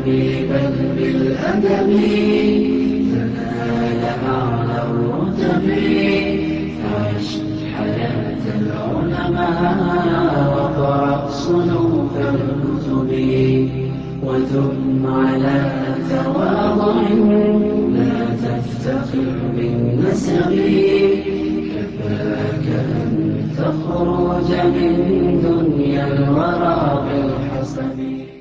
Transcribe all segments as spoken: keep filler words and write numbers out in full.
بل بالأدب تنال أعلى الرتب. عش حياة العلماء وقرأ صنوف الكتب وثم على تواضع لا تفتخر بالنسب. كفاك أن تخرج من دنيا الورى بالحسب.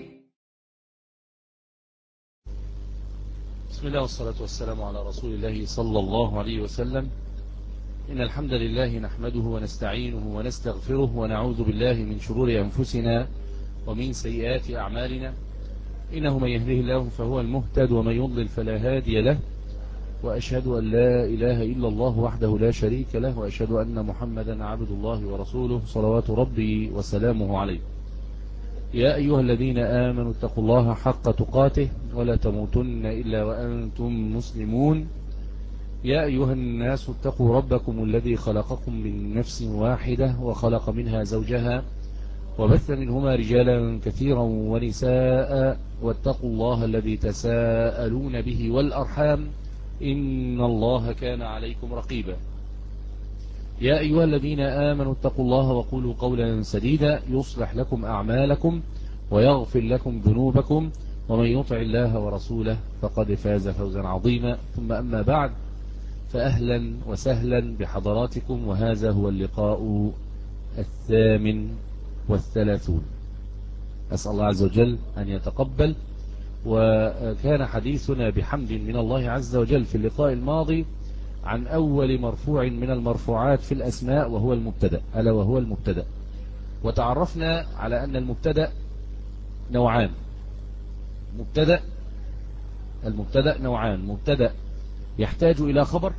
بسم الله والصلاة والسلام على رسول الله صلى الله عليه وسلم. إن الحمد لله نحمده ونستعينه ونستغفره ونعوذ بالله من شرور أنفسنا ومن سيئات أعمالنا. إنه من يهده الله فهو المهتد ومن يضلل فلا هادي له. وأشهد أن لا إله إلا الله وحده لا شريك له، وأشهد أن محمدا عبد الله ورسوله صلوات ربي وسلامه عليه. يا أيها الذين آمنوا اتقوا الله حق تقاته ولا تموتن إلا وأنتم مسلمون. يا أيها الناس اتقوا ربكم الذي خلقكم من نفس واحدة وخلق منها زوجها وبث منهما رجالا كثيرا ونساء، واتقوا الله الذي تساءلون به والأرحام إن الله كان عليكم رقيبا. يا أيها الذين آمنوا اتقوا الله وقولوا قولا سديدا يصلح لكم أعمالكم ويغفر لكم ذنوبكم، ومن يطع الله ورسوله فقد فاز فوزا عظيما. ثم أما بعد، فأهلا وسهلا بحضراتكم، وهذا هو اللقاء الثامن والثلاثون. أسأل الله عز وجل أن يتقبل. وكان حديثنا بحمد من الله عز وجل في اللقاء الماضي عن أول مرفوع من المرفوعات في الأسماء، وهو المبتدأ، ألا وهو المبتدأ. وتعرفنا على أن المبتدأ نوعان. مبتدأ المبتدأ نوعان: مبتدأ يحتاج إلى خبر،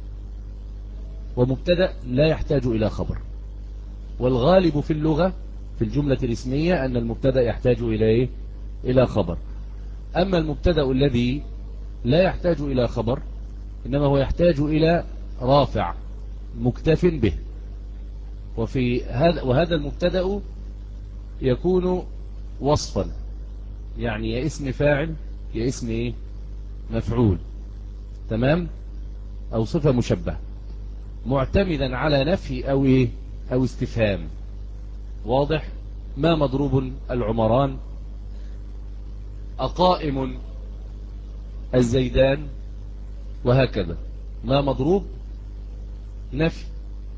ومبتدأ لا يحتاج إلى خبر. والغالب في اللغة في الجملة الاسمية أن المبتدأ يحتاج إلى إيه؟ إلى خبر. أما المبتدأ الذي لا يحتاج إلى خبر إنما هو يحتاج إلى رافع مكتف به. وفي هذا وهذا المبتدأ يكون وصفا، يعني يا اسم فاعل يا اسم إيه؟ مفعول، تمام، أو صفة مشبهة، معتمدا على نفي أو إيه؟ أو استفهام. واضح؟ ما مضروب العمران، أقائم الزيدان، وهكذا. ما مضروب نفي،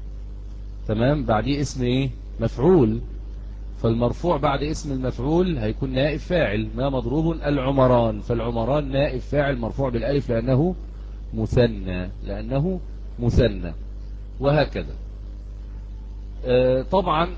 تمام، بعديه اسم ايه؟ مفعول. فالمرفوع بعد اسم المفعول هيكون نائب فاعل. ما مضروب العمران، فالعمران نائب فاعل مرفوع بالالف لأنه مثنى لأنه مثنى وهكذا. آه طبعا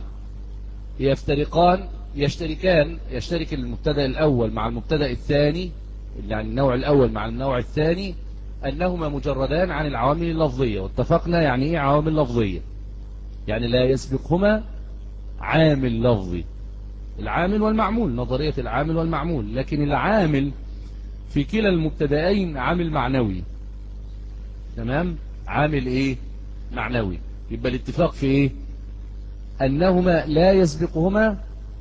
يفترقان يشتركان يشترك المبتدا الأول مع المبتدا الثاني، يعني النوع الأول مع النوع الثاني، أنهما مجردان عن العوامل اللفظية. واتفقنا يعني إيه عوامل لفظية؟ يعني لا يسبقهما عامل لفظي. العامل والمعمول، نظرية العامل والمعمول. لكن العامل في كلا المبتدأين عامل معنوي، تمام، عامل إيه؟ معنوي. يبقى الاتفاق في إيه؟ أنهما لا يسبقهما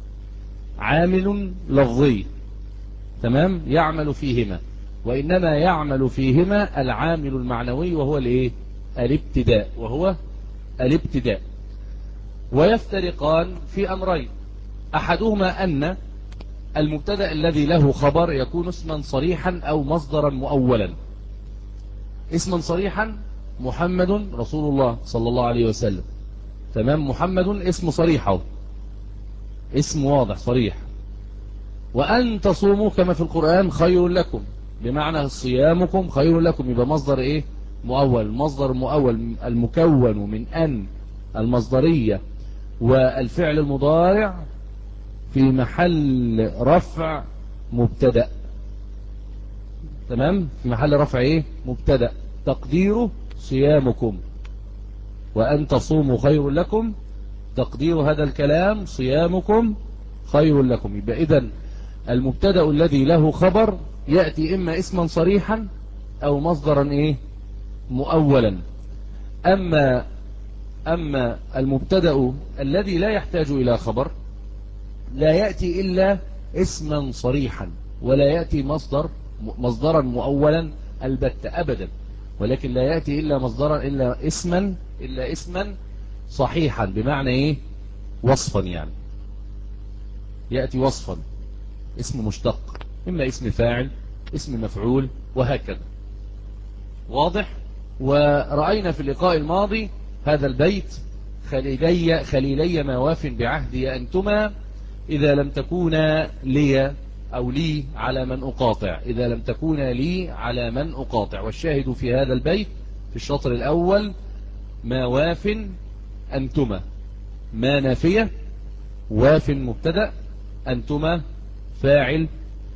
عامل لفظي، تمام، يعمل فيهما، وإنما يعمل فيهما العامل المعنوي، وهو الإيه؟ الابتداء وهو الابتداء. ويفترقان في أمرين: أحدهما أن المبتدأ الذي له خبر يكون اسما صريحا أو مصدرا مؤولا. اسما صريحا: محمد رسول الله صلى الله عليه وسلم، تمام، محمد اسم صريح، اسم واضح صريح. وأن تصوموا كما في القرآن خير لكم، بمعنى صيامكم خير لكم، يبقى مصدر إيه؟ مؤول. مصدر مؤول المكون من أن المصدرية والفعل المضارع في محل رفع مبتدأ، تمام، في محل رفع إيه؟ مبتدأ، تقديره صيامكم. وأن تصوموا خير لكم، تقدير هذا الكلام صيامكم خير لكم. يبقى إذن المبتدأ الذي له خبر يأتي إما اسما صريحا أو مصدرا إيه؟ مؤولا. أما أما المبتدأ الذي لا يحتاج إلى خبر لا يأتي إلا اسما صريحا، ولا يأتي مصدر مصدرا مؤولا البتة أبدا، ولكن لا يأتي إلا مصدرا إلا اسما إلا اسما صحيحا، بمعنى إيه؟ وصفا، يعني يأتي وصفا، اسم مشتق، إما اسم فاعل، اسم مفعول، وهكذا. واضح؟ ورأينا في اللقاء الماضي هذا البيت: خليلي, خليلي ما واف بعهدي أنتما إذا لم تكونا لي أو لي على من أقاطع، إذا لم تكونا لي على من أقاطع. والشاهد في هذا البيت في الشطر الأول: ما واف أنتما، ما نافية، واف مبتدأ، أنتما فاعل،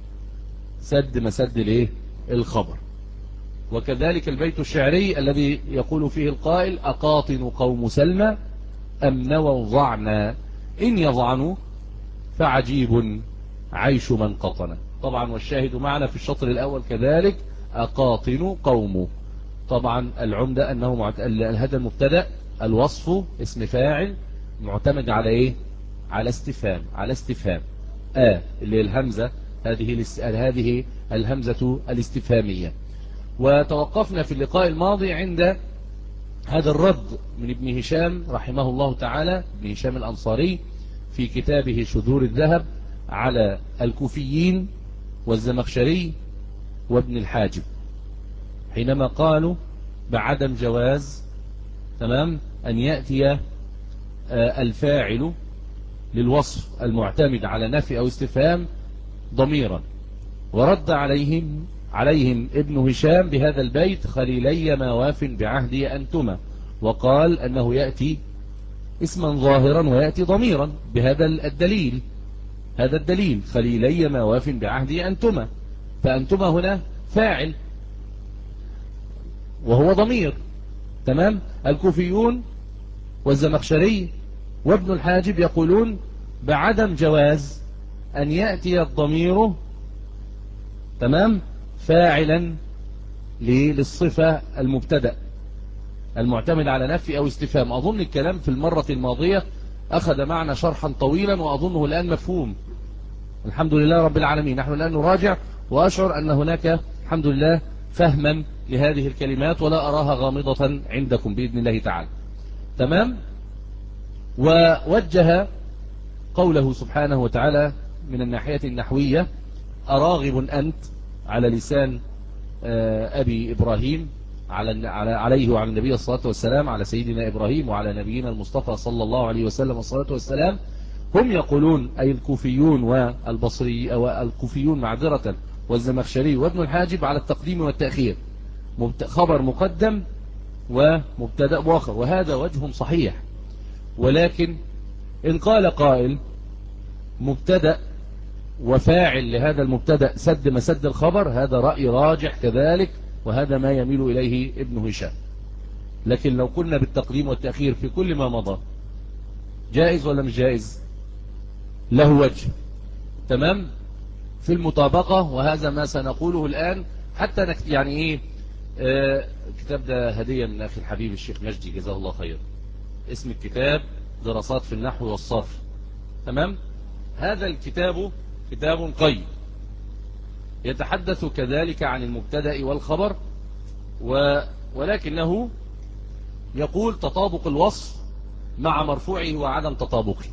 سد مسد الايه؟ الخبر. وكذلك البيت الشعري الذي يقول فيه القائل: أقاطن قوم سلمى أم نووا ضعنا، إن يضعنوا فعجيب عيش من قطن. طبعا والشاهد معنا في الشطر الأول كذلك: أقاطن قوم. طبعا العمدة أنه معت... هذا المبتدأ الوصف اسم فاعل معتمد على إيه؟ على استفهام، على استفهام آه اللي الهمزة هذه الاست... هذه الهمزة الاستفهامية. وتوقفنا في اللقاء الماضي عند هذا الرد من ابن هشام رحمه الله تعالى، ابن هشام الأنصاري في كتابه شذور الذهب على الكوفيين والزمخشري وابن الحاجب، حينما قالوا بعدم جواز تمام أن يأتي الفاعل للوصف المعتمد على نفي أو استفهام ضميرا. ورد عليهم عليهم ابن هشام بهذا البيت: خليلي ما واف بعهدي أنتما، وقال أنه يأتي اسما ظاهرا ويأتي ضميرا بهذا الدليل، هذا الدليل خليلي ما واف بعهدي أنتما، فأنتما هنا فاعل وهو ضمير. تمام. الكوفيون والزمخشري وابن الحاجب يقولون بعدم جواز أن يأتي الضمير تمام فاعلا للصفة المبتدأ المعتمد على نفي أو استفهام. أظن الكلام في المرة الماضية أخذ معنا شرحا طويلا وأظنه الآن مفهوم، الحمد لله رب العالمين. نحن الآن نراجع وأشعر أن هناك الحمد لله فهما لهذه الكلمات ولا أراها غامضة عندكم بإذن الله تعالى. تمام. ووجه قوله سبحانه وتعالى من الناحية النحوية: أراغب أنت، على لسان أبي إبراهيم على عليه وعلى النبي الصلاة والسلام، على سيدنا إبراهيم وعلى نبينا المصطفى صلى الله عليه وسلم الصلاة والسلام. هم يقولون أي الكوفيون والبصري أو الكوفيون معذرة والزمخشري وابن الحاجب على التقديم والتأخير، خبر مقدم ومبتدأ مؤخر، وهذا وجه صحيح. ولكن إن قال قائل مبتدأ وفاعل لهذا المبتدأ سد مسد الخبر، هذا رأي راجح كذلك، وهذا ما يميل إليه ابن هشام. لكن لو قلنا بالتقديم والتأخير في كل ما مضى جائز ولا مش جائز؟ له وجه. تمام. في المطابقة، وهذا ما سنقوله الآن حتى نكت... يعني ايه آه الكتاب ده هدية من أخي الحبيب الشيخ مجدي جزاه الله خير، اسم الكتاب دراسات في النحو والصرف. تمام. هذا الكتاب كتاب قيم يتحدث كذلك عن المبتدأ والخبر، و... ولكنه يقول تطابق الوصف مع مرفوعه وعدم تطابقه.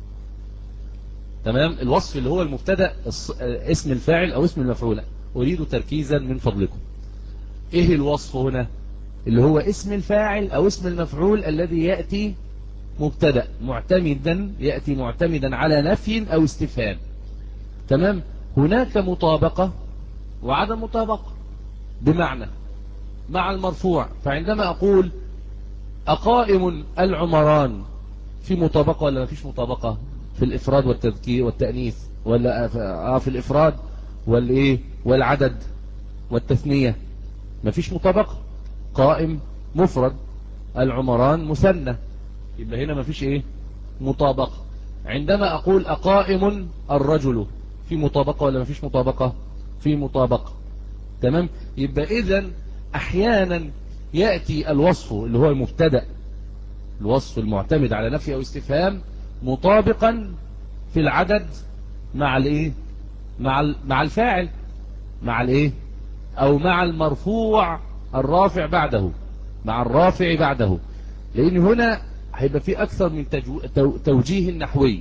تمام. الوصف اللي هو المبتدأ اسم الفاعل أو اسم المفعول. أريد تركيزا من فضلكم. إيه الوصف هنا؟ اللي هو اسم الفاعل أو اسم المفعول الذي يأتي مبتدأ معتمدا، يأتي معتمدا على نفي أو استفهام. تمام. هناك مطابقة وعدم مطابقة، بمعنى مع المرفوع، فعندما أقول أقائم العمران، في مطابقة ولا ما فيش مطابقة في الإفراد والتذكير والتأنيث، ولا آه في الإفراد والإيه والعدد والتثنية؟ ما فيش مطابقة. قائم مفرد، العمران مثنى، يبقى هنا ما فيش إيه مطابقة. عندما أقول أقائم الرجل، في مطابقة ولا ما فيش مطابقة؟ في مطابقة. تمام. يبقى إذن أحيانا يأتي الوصف اللي هو المبتدأ، الوصف المعتمد على نفي أو استفهام، مطابقا في العدد مع الايه مع مع الفاعل، مع الايه، او مع المرفوع الرافع بعده، مع الرافع بعده. لان هنا هيبقى في اكثر من توجيه نحوي.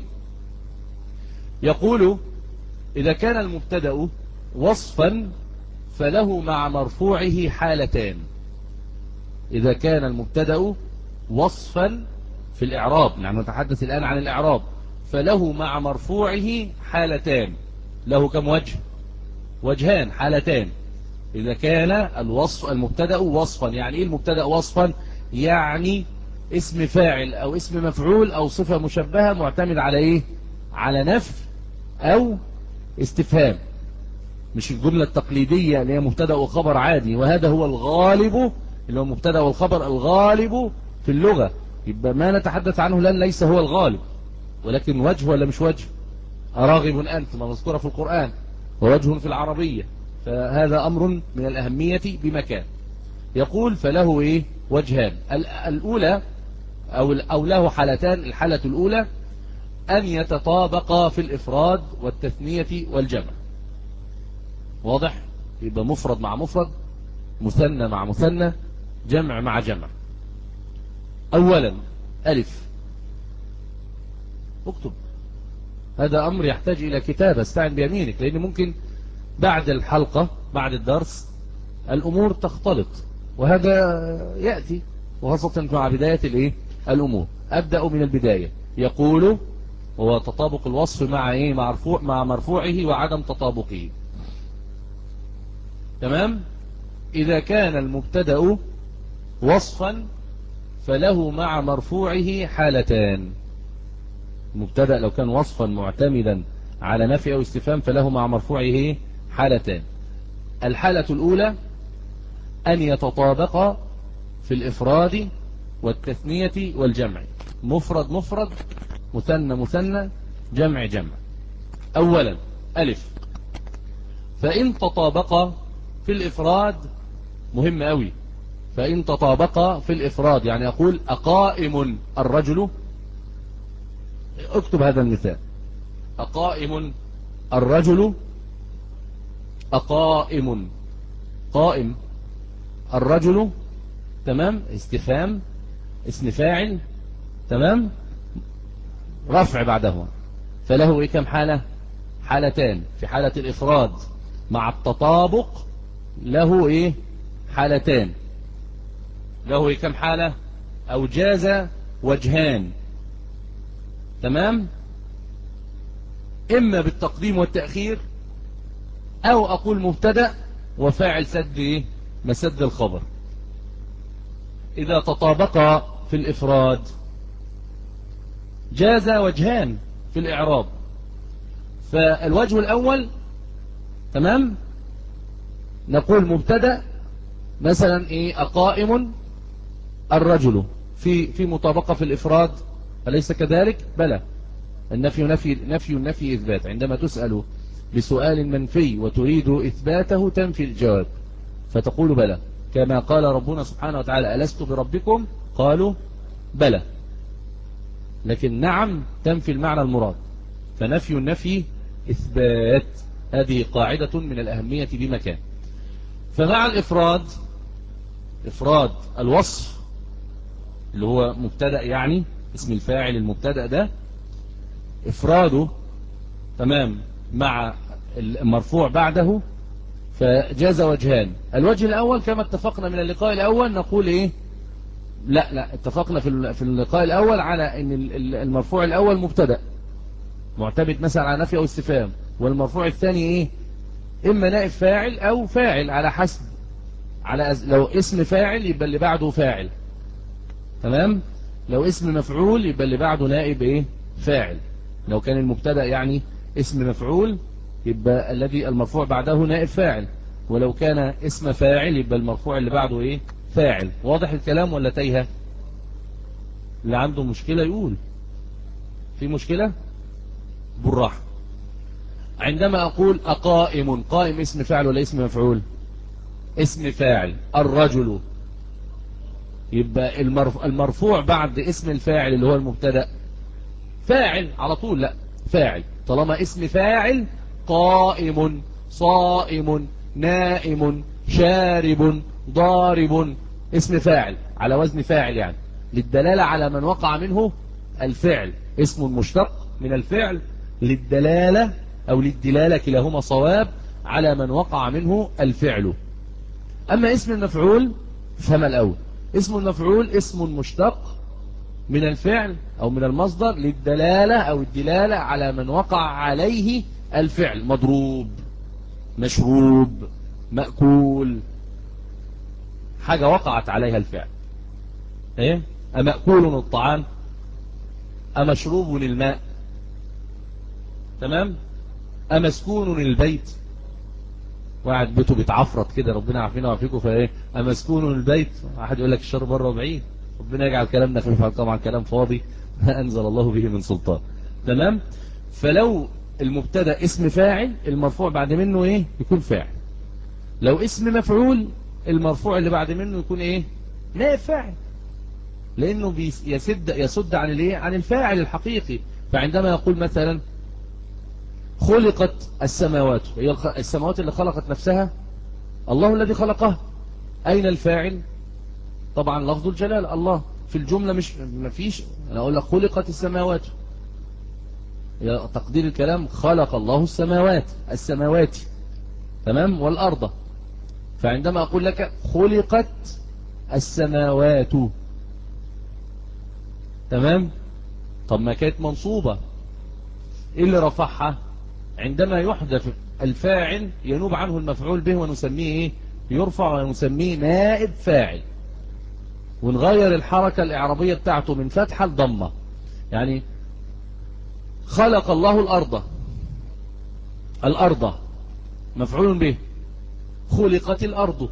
يقول اذا كان المبتدأ وصفا فله مع مرفوعه حالتان. إذا كان المبتدأ وصفا في الإعراب، نحن نتحدث الآن عن الإعراب، فله مع مرفوعه حالتان. له كم وجه؟ وجهان، حالتان. إذا كان الوصف المبتدأ وصفا، يعني إيه المبتدأ وصفا؟ يعني اسم فاعل أو اسم مفعول أو صفة مشبهة معتمد على إيه؟ على نفي أو استفهام، مش الجملة التقليدية اللي هي مبتدأ وخبر عادي، وهذا هو الغالب اللي هو مبتدأ والخبر الغالب في اللغة. يبقى ما نتحدث عنه لن ليس هو الغالب، ولكن وجه ولا مش وجه؟ أراغب أنت ما مذكورة في القرآن، ووجه في العربية، فهذا أمر من الأهمية بمكان. يقول فله إيه؟ وجهان. الأولى أو, أو له حالتان. الحالة الأولى أن يتطابق في الإفراد والتثنية والجمع. واضح؟ يبقى مفرد مع مفرد، مثنى مع مثنى، جمع مع جمع. أولا ألف، اكتب، هذا أمر يحتاج إلى كتابة، استعن بيمينك، لأن ممكن بعد الحلقة بعد الدرس الأمور تختلط، وهذا يأتي وخاصة مع بداية الإيه؟ الأمور. أبدأ من البداية. يقول هو تطابق الوصف مع إيه؟ مع مرفوع مع مرفوعه وعدم تطابقه. تمام. إذا كان المبتدأ وصفا فله مع مرفوعه حالتان. المبتدأ لو كان وصفا معتمدا على نفي أو استفهام فله مع مرفوعه حالتان. الحالة الأولى أن يتطابق في الإفراد والتثنية والجمع، مفرد مفرد، مثنى مثنى، جمع جمع. أولا ألف، فإن تطابق في الإفراد، مهم أوي، فإن تطابق في الإفراد يعني أقول أقائم الرجل، اكتب هذا المثال، أقائم الرجل، أقائم، قائم، الرجل، تمام، استفهام، اسم فاعل، تمام، رفع بعده، فله إيه كم حالة؟ حالتان. في حالة الإفراد مع التطابق له إيه؟ حالتان. له إيه كم حالة؟ أو جاز وجهان، تمام، إما بالتقديم والتأخير، أو أقول مبتدأ وفاعل سد إيه؟ مسد الخبر. إذا تطابق في الإفراد جاز وجهان في الإعراب. فالوجه الأول، تمام، نقول مبتدأ مثلا إيه؟ أقائم الرجل، في في مطابقة في الإفراد، أليس كذلك؟ بلى. النفي نفي نفي النفي إثبات. عندما تسأل بسؤال منفي وتريد إثباته تنفي الجواب، فتقول بلى، كما قال ربنا سبحانه وتعالى ألست بربكم؟ قالوا بلى. لكن نعم تنفي المعنى المراد، فنفي النفي إثبات. هذه قاعدة من الأهمية بمكان. فمع الإفراد، إفراد الوصف اللي هو مبتدأ، يعني اسم الفاعل المبتدأ ده، إفراده تمام مع المرفوع بعده، فجاز وجهان. الوجه الأول كما اتفقنا من اللقاء الأول نقول إيه؟ لا لا اتفقنا في اللقاء الأول على أن المرفوع الأول مبتدأ معتمد مثلا على نفي أو استفهام، والمرفوع الثاني إيه؟ إما نائب فاعل أو فاعل على حسب، على أز... لو اسم فاعل يبقى اللي بعده فاعل، تمام، لو اسم مفعول يبقى اللي بعده نائب إيه؟ فاعل. لو كان المبتدأ يعني اسم مفعول يبقى الذي المرفوع بعده نائب فاعل، ولو كان اسم فاعل يبقى المرفوع اللي بعده ايه؟ فاعل. واضح الكلام ولا تايهه؟ اللي عنده مشكلة يقول. في مشكلة؟ بالراحة. عندما أقول أقائم، قائم اسم فاعل ولا اسم مفعول؟ اسم فاعل. الرجل، يبقى المرفوع بعد اسم الفاعل اللي هو المبتدأ فاعل على طول، لا فاعل، طالما اسم فاعل قائم صائم نائم شارب ضارب، اسم فاعل على وزن فاعل، يعني للدلالة على من وقع منه الفعل، اسم مشتق من الفعل للدلالة أو للدلالة، كلاهما صواب، على من وقع منه الفعل. أما اسم المفعول فما الأول، اسم المفعول اسم مشتق من الفعل أو من المصدر للدلالة أو الدلالة على من وقع عليه الفعل، مضروب مشروب مأكول، حاجة وقعت عليها الفعل. ايه؟ أمأكول الطعام، أمشروب الماء، تمام؟ أمسكون البيت، واحد بيته بيتعفرط كده، ربنا عافينا وعافيكم، فايه أمسكون البيت، واحد يقول لك الشر بره وبعيد، ربنا يجعل كلامنا خفيف، طبعا كلام فاضي ما أنزل الله به من سلطان، تمام؟ فلو المبتدا اسم فاعل، المرفوع بعد منه ايه؟ يكون فاعل. لو اسم مفعول، المرفوع اللي بعد منه يكون ايه؟ نائب فاعل، لانه يسد يسد عن الايه؟ عن الفاعل الحقيقي. فعندما يقول مثلا خلقت السماوات، هي السماوات اللي خلقت نفسها الله الذي خلقها، اين الفاعل؟ طبعا لفظ الجلال الله في الجملة، مش مفيش، انا اقول لك خلقت السماوات، تقدير الكلام خلق الله السماوات السماوات تمام، والأرض. فعندما أقول لك خلقت السماوات، تمام، طب ما كانت منصوبة، إيه اللي رفعها؟ عندما يحدث الفاعل ينوب عنه المفعول به، ونسميه إيه؟ يرفع، ونسميه نائب فاعل، ونغير الحركة الإعرابية بتاعته من فتحة لضمة. يعني خلق الله الأرض، الأرض مفعول به، خلقت الأرض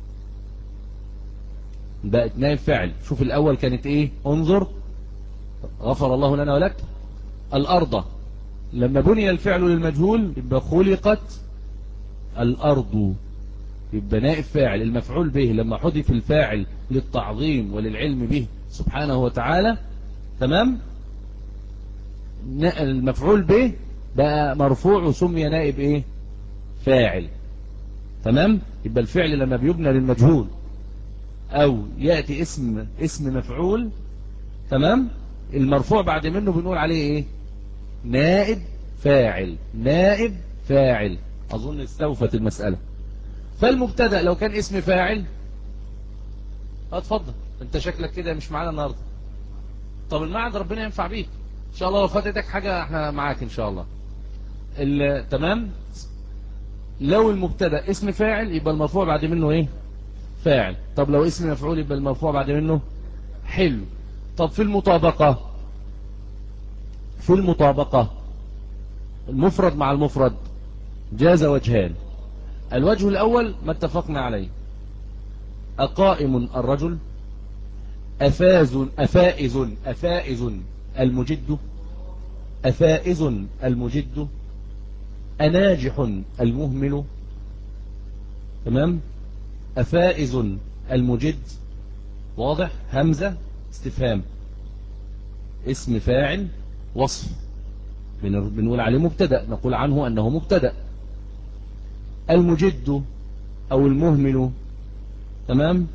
بقت نائب فاعل. شوف الأول كانت إيه؟ انظر، غفر الله لنا ولك. الأرض لما بني الفعل للمجهول يبقى خلقت الأرض، يبقى نائب فاعل. المفعول به لما حذف الفاعل للتعظيم وللعلم به سبحانه وتعالى، تمام، المفعول به بقى مرفوع وسمي نائب ايه؟ فاعل، تمام. يبقى الفعل لما بيبنى للمجهول او يأتي اسم اسم مفعول، تمام، المرفوع بعد منه بنقول عليه ايه؟ نائب فاعل، نائب فاعل. اظن استوفت المسألة. فالمبتدأ لو كان اسم فاعل، اتفضل انت شكلك كده مش معانا النهارده. طب المعهد ربنا ينفع بيك ان شاء الله، لو فاتتك حاجة احنا معاك ان شاء الله. تمام. لو المبتدا اسم فاعل يبقى المرفوع بعد منه ايه؟ فاعل. طب لو اسم مفعول يبقى المرفوع بعد منه حلو. طب في المطابقة، في المطابقة المفرد مع المفرد جاز وجهان. الوجه الأول ما اتفقنا عليه، أقائم الرجل، أفاز أفائز أفائز المجد، أفائز المجد، أناجح المهمل، تمام، أفائز المجد، واضح، همزة استفهام، اسم فاعل وصف، بنقول عليه مبتدأ، نقول عنه أنه مبتدأ. المجد أو المهمل، تمام،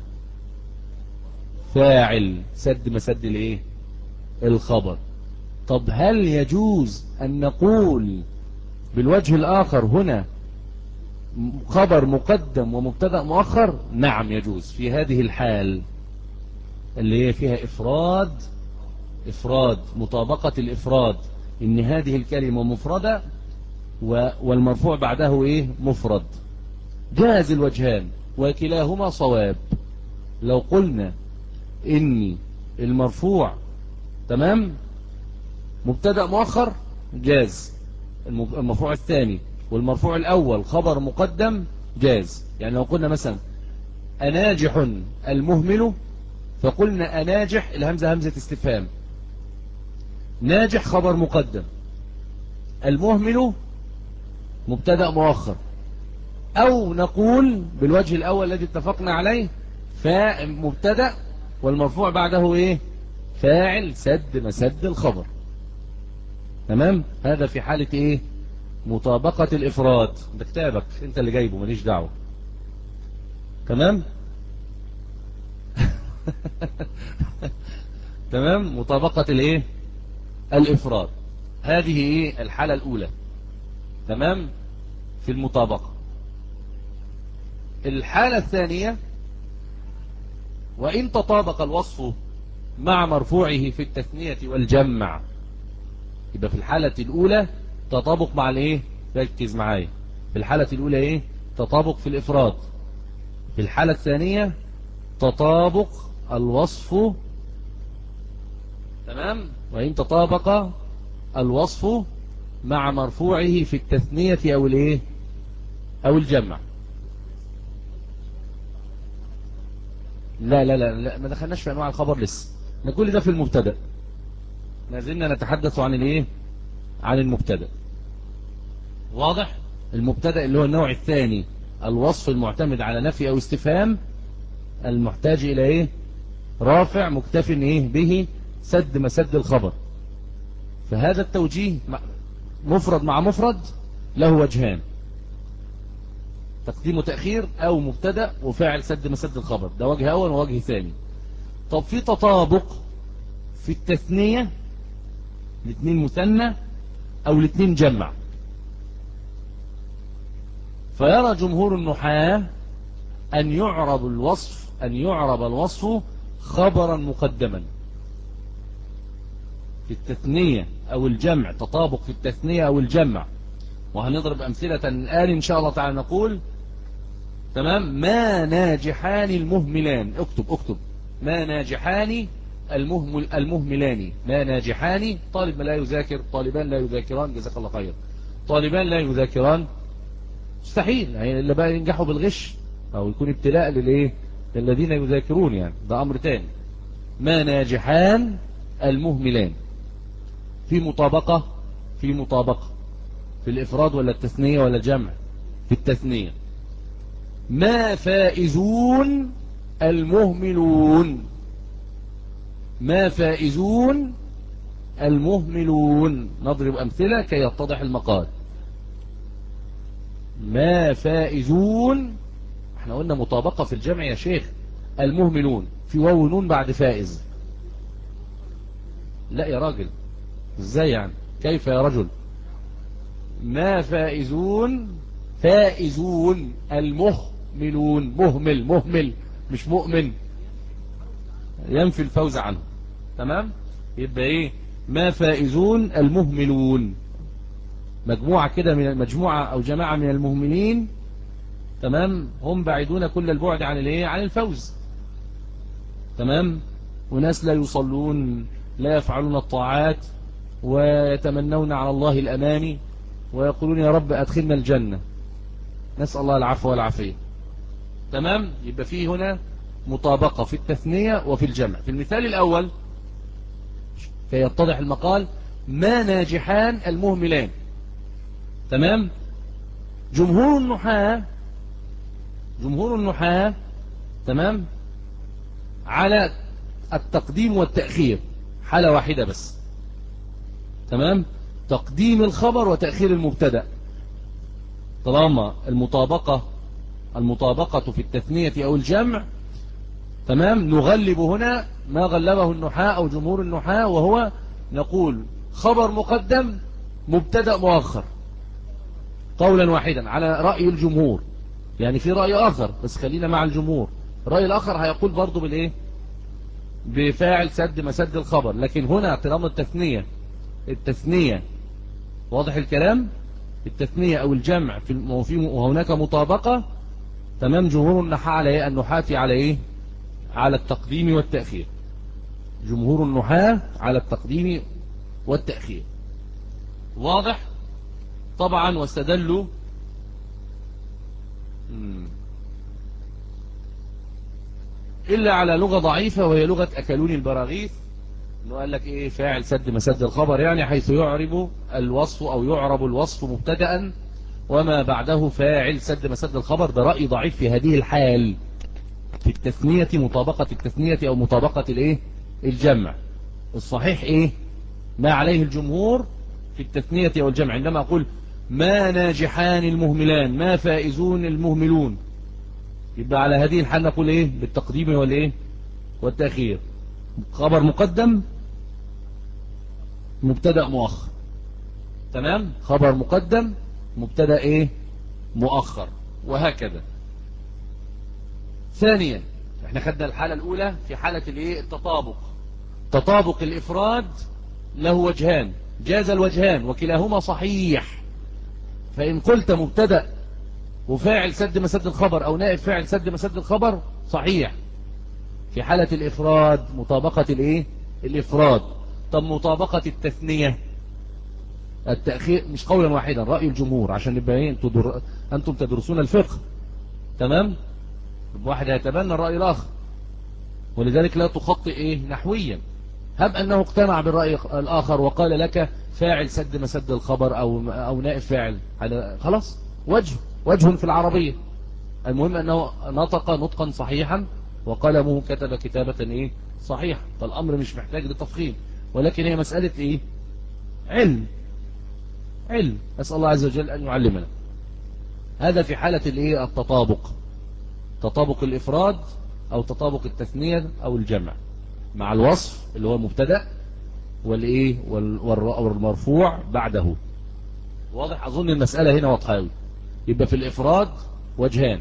فاعل سد مسد الايه؟ الخبر. طب هل يجوز أن نقول بالوجه الآخر هنا خبر مقدم ومبتدأ مؤخر؟ نعم يجوز في هذه الحال اللي هي فيها إفراد، إفراد مطابقة الإفراد، إن هذه الكلمة مفردة والمرفوع بعده إيه؟ مفرد. جاز الوجهان وكلاهما صواب. لو قلنا إني المرفوع تمام مبتدأ مؤخر جاز المرفوع الثاني، والمرفوع الأول خبر مقدم جاز. يعني لو قلنا مثلا أناجح المهمل، فقلنا أناجح الهمزة همزة استفهام، ناجح خبر مقدم، المهمل مبتدأ مؤخر. أو نقول بالوجه الأول الذي اتفقنا عليه فمبتدأ والمرفوع بعده إيه؟ فاعل سد مسد الخبر، تمام. هذا في حالة إيه؟ مطابقة الإفراد، ده كتابك انت اللي جايبه ماليش دعوة. تمام تمام. مطابقة الايه؟ الإفراد. هذه ايه الحالة الأولى. تمام. في المطابقة. الحالة الثانية، وإن تطابق الوصف مع مرفوعه في التثنية والجمع. يبقى في الحالة الأولى تطابق مع الايه؟ ركز معايا. في الحالة الأولى ايه؟ تطابق في الإفراد. في الحالة الثانية تطابق الوصف. تمام. وإن تطابق الوصف مع مرفوعه في التثنية أو الايه؟ أو الجمع. لا لا لا, لا ما دخلناش في أنواع الخبر لسه. كل ده في المبتدأ. ما زلنا نتحدث عن الايه؟ عن المبتدأ. واضح؟ المبتدأ اللي هو النوع الثاني، الوصف المعتمد على نفي أو استفهام، المحتاج إلى ايه؟ رافع مكتف ايه به سد مسد الخبر. فهذا التوجيه مفرد مع مفرد له وجهان، تقديم وتأخير أو مبتدأ وفاعل سد مسد الخبر. ده وجه أول ووجه ثاني. طب في تطابق في التثنية، الاثنين مثنى أو الاثنين جمع. فيرى جمهور النحاة أن يعرب الوصف أن يعرب الوصف خبرا مقدما في التثنية أو الجمع. تطابق في التثنية أو الجمع. وهنضرب أمثلة الآن إن شاء الله تعالى. نقول تمام: ما ناجحان المهملان. اكتب اكتب ما ناجحان المهمل المهملان. ما ناجحان. طالب لا يذاكر، طالبان لا يذاكران، جزاك الله خير. طالبان لا يذاكران مستحيل، يعني اللي بقى ينجحوا بالغش او يكون ابتلاء للايه؟ للذين يذاكرون، يعني ده امر تاني. ما ناجحان المهملان. في مطابقة في مطابقة في الافراد ولا التثنية ولا الجمع؟ في التثنية. ما فائزون المهملون. ما فائزون المهملون. نضرب أمثلة كي يتضح المقال. ما فائزون، احنا قلنا مطابقة في الجمع يا شيخ. المهملون في واو نون بعد فائز. لا يا راجل، ازاي يعني؟ كيف يا رجل؟ ما فائزون فائزون المهملون. مهمل مهمل مش مؤمن، ينفي الفوز عنه. تمام. يبقى ايه؟ ما فائزون المهملون. مجموعة كده من مجموعة او جماعة من المهملين. تمام. هم بعيدون كل البعد عن الايه؟ عن الفوز. تمام. وناس لا يصلون، لا يفعلون الطاعات، ويتمنون على الله الاماني، ويقولون يا رب ادخلنا الجنة. نسأل الله العفو والعافية. تمام. يبقى فيه هنا مطابقة في التثنية وفي الجمع. في المثال الأول كي يتضح المقال: ما ناجحان المهملان. تمام. جمهور النحاة جمهور النحاة تمام على التقديم والتأخير، حالة واحدة بس. تمام. تقديم الخبر وتأخير المبتدأ. طالما المطابقة المطابقة في التثنية أو الجمع. تمام. نغلب هنا ما غلبه النحاة أو جمهور النحاة، وهو نقول خبر مقدم مبتدأ مؤخر قولا واحدا على رأي الجمهور. يعني في رأي آخر بس خلينا مع الجمهور. الرأي الآخر هيقول برضو بالإيه؟ بفاعل سد مسد الخبر. لكن هنا طالما التثنية التثنية واضح الكلام، التثنية أو الجمع في وهناك مطابقة. تمام. جمهور النحاة على إيه؟ النحاة على إيه؟ على التقديم والتأخير. جمهور النحاة على التقديم والتأخير. واضح؟ طبعا. واستدلوا إلا على لغة ضعيفة وهي لغة أكلوني البراغيث. إنه قال لك إيه؟ فاعل سد مسد الخبر، يعني حيث يعرب الوصف أو يعرب الوصف مبتدأ وما بعده فاعل سد مسد الخبر. ده رأي ضعيف في هذه الحال في التثنية، مطابقة التثنية أو مطابقة الإيه؟ الجمع. الصحيح إيه؟ ما عليه الجمهور في التثنية أو الجمع. عندما أقول ما ناجحان المهملان، ما فائزون المهملون. يبقى على هذه الحال نقول ايه؟ بالتقديم والايه والتأخير. خبر مقدم مبتدأ مؤخر. تمام؟ خبر مقدم مبتدأ ايه مؤخر، وهكذا. ثانيا احنا خدنا الحالة الاولى في حالة الايه التطابق. تطابق الافراد له وجهان، جاز الوجهان وكلاهما صحيح. فان قلت مبتدأ وفاعل سد مسد الخبر او نائب فاعل سد مسد الخبر صحيح في حالة الافراد، مطابقة الايه الافراد. طب مطابقة التثنية التأخير مش قولا واحدا، رأي الجمهور عشان نبقى ايه انتم در... انتم تدرسون الفقه. تمام؟ واحد هيتبنى الرأي الآخر، ولذلك لا تخطئ ايه نحويا. هب أنه اقتنع بالرأي الآخر وقال لك فاعل سد مسد الخبر أو أو نائب فاعل، هذا خلاص وجه وجه في العربية. المهم أنه نطق نطقا صحيحا وقلمه كتب كتابة ايه صحيحة. فالأمر مش محتاج لتفخيم، ولكن هي مسألة ايه علم علم أسأل الله عز وجل أن يعلمنا. هذا في حالة الايه التطابق، تطابق الإفراد أو تطابق التثنية أو الجمع مع الوصف اللي هو مبتدأ والإيه والمرفوع بعده. واضح؟ أظن المسألة هنا واضحة. يبقى في الإفراد وجهان،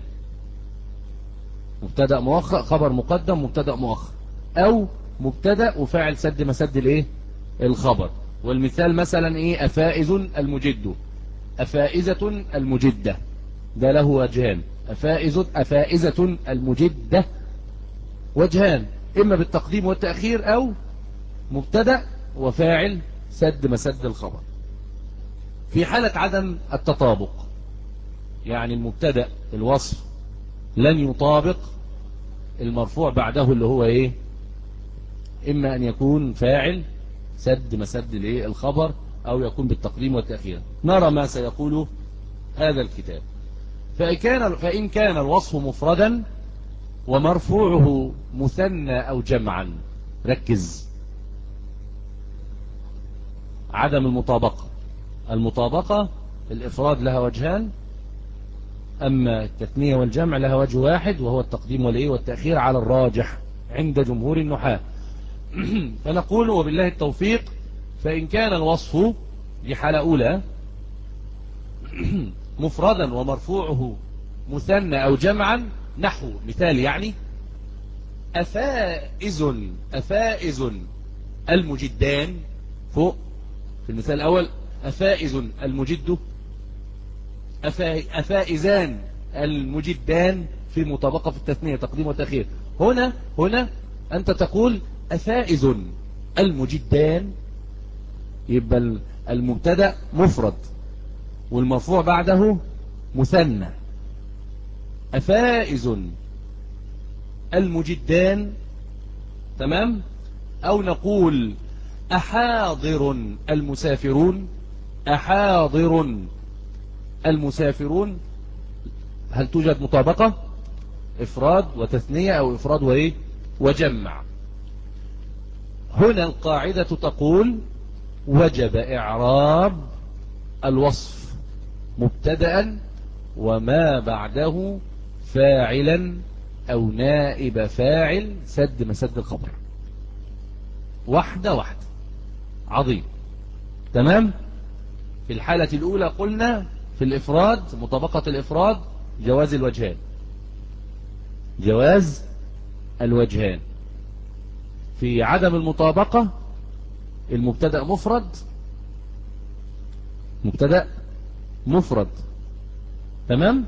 مبتدأ مؤخر، خبر مقدم مبتدأ مؤخر، أو مبتدأ وفاعل سد مسد الإيه الخبر. والمثال مثلا إيه أفائز المجد، أفائزة المجدة، ده له وجهان. أفائزة أفائزة المجدة وجهان، إما بالتقديم والتأخير أو مبتدأ وفاعل سد مسد الخبر. في حالة عدم التطابق يعني المبتدأ الوصف لن يطابق المرفوع بعده اللي هو إيه إما أن يكون فاعل سد مسد الإيه الخبر أو يكون بالتقديم والتأخير. نرى ما سيقوله هذا الكتاب. فإن كان, فإن كان الوصف مفردا ومرفوعه مثنى أو جمعا، ركز، عدم المطابقة. المطابقة الإفراد لها وجهان، أما التثنية والجمع لها وجه واحد وهو التقديم والإيه والتأخير على الراجح عند جمهور النحاة. فنقول وبالله التوفيق فإن كان الوصف دي حالة أولى مفردا ومرفوعه مثنى أو جمعا، نحو مثال يعني أفائز أفائز المجدان فوق في المثال الأول، أفائز المجد، أفائزان المجدان في مطابقة في التثنية تقديم وتأخير. هنا هنا أنت تقول أفائز المجدان، يبقى المبتدأ مفرد والمرفوع بعده مثنى. أفائز المجدان، تمام؟ أو نقول أحاضر المسافرون، أحاضر المسافرون. هل توجد مطابقة؟ إفراد وتثنية أو إفراد وإيه وجمع. هنا القاعدة تقول وجب إعراب الوصف مبتدأ وما بعده فاعلا أو نائب فاعل سد مسد الخبر، واحدة واحدة. عظيم. تمام. في الحالة الأولى قلنا في الإفراد مطابقة الإفراد جواز الوجهان، جواز الوجهان. في عدم المطابقة المبتدأ مفرد، مبتدأ مفرد، تمام،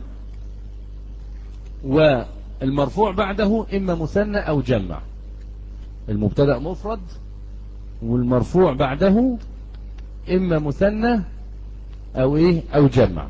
والمرفوع بعده إما مثنى أو جمع. المبتدأ مفرد والمرفوع بعده إما مثنى أو إيه أو جمع.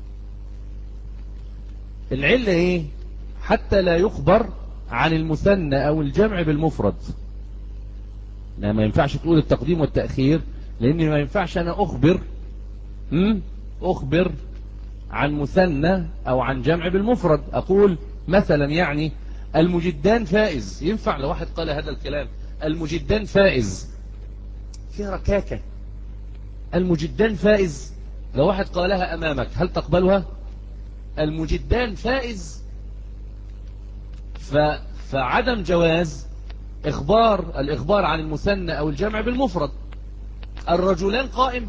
العلة إيه؟ حتى لا يخبر عن المثنى أو الجمع بالمفرد. لا، ما ينفعش تقول التقديم والتأخير، لأن ما ينفعش أنا أخبر م? أخبر عن مثنى أو عن جمع بالمفرد. أقول مثلا يعني المجدان فائز، ينفع لو واحد قال هذا الكلام المجدان فائز، في ركاكة، المجدان فائز، لو واحد قالها أمامك هل تقبلها؟ المجدان فائز، ف... فعدم جواز إخبار الإخبار عن المثنى أو الجمع بالمفرد. الرجلان قائم،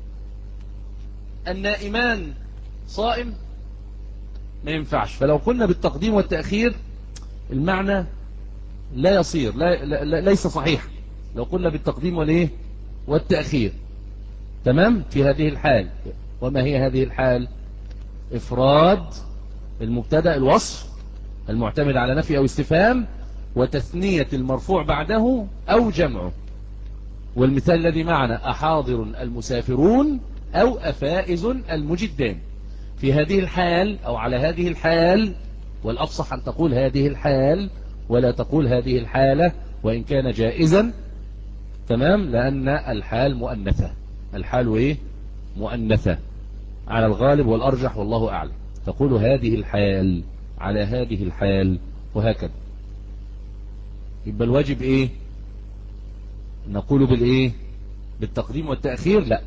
النائمان صائم، ما ينفعش. فلو قلنا بالتقديم والتأخير المعنى لا يصير لا لا لا ليس صحيح لو قلنا بالتقديم والايه والتأخير. تمام. في هذه الحال، وما هي هذه الحال؟ إفراد المبتدأ الوصف المعتمد على نفي أو استفهام، وتثنية المرفوع بعده أو جمعه. والمثال الذي معنا أحاضر المسافرون أو أفائز المجدان. في هذه الحال أو على هذه الحال، والأفصح أن تقول هذه الحال ولا تقول هذه الحالة وإن كان جائزا. تمام. لأن الحال مؤنثة، الحال إيه؟ مؤنثة على الغالب والأرجح والله أعلم. تقول هذه الحال على هذه الحال وهكذا. يبقى الواجب إيه؟ نقول بالإيه؟ بالتقديم والتأخير؟ لا،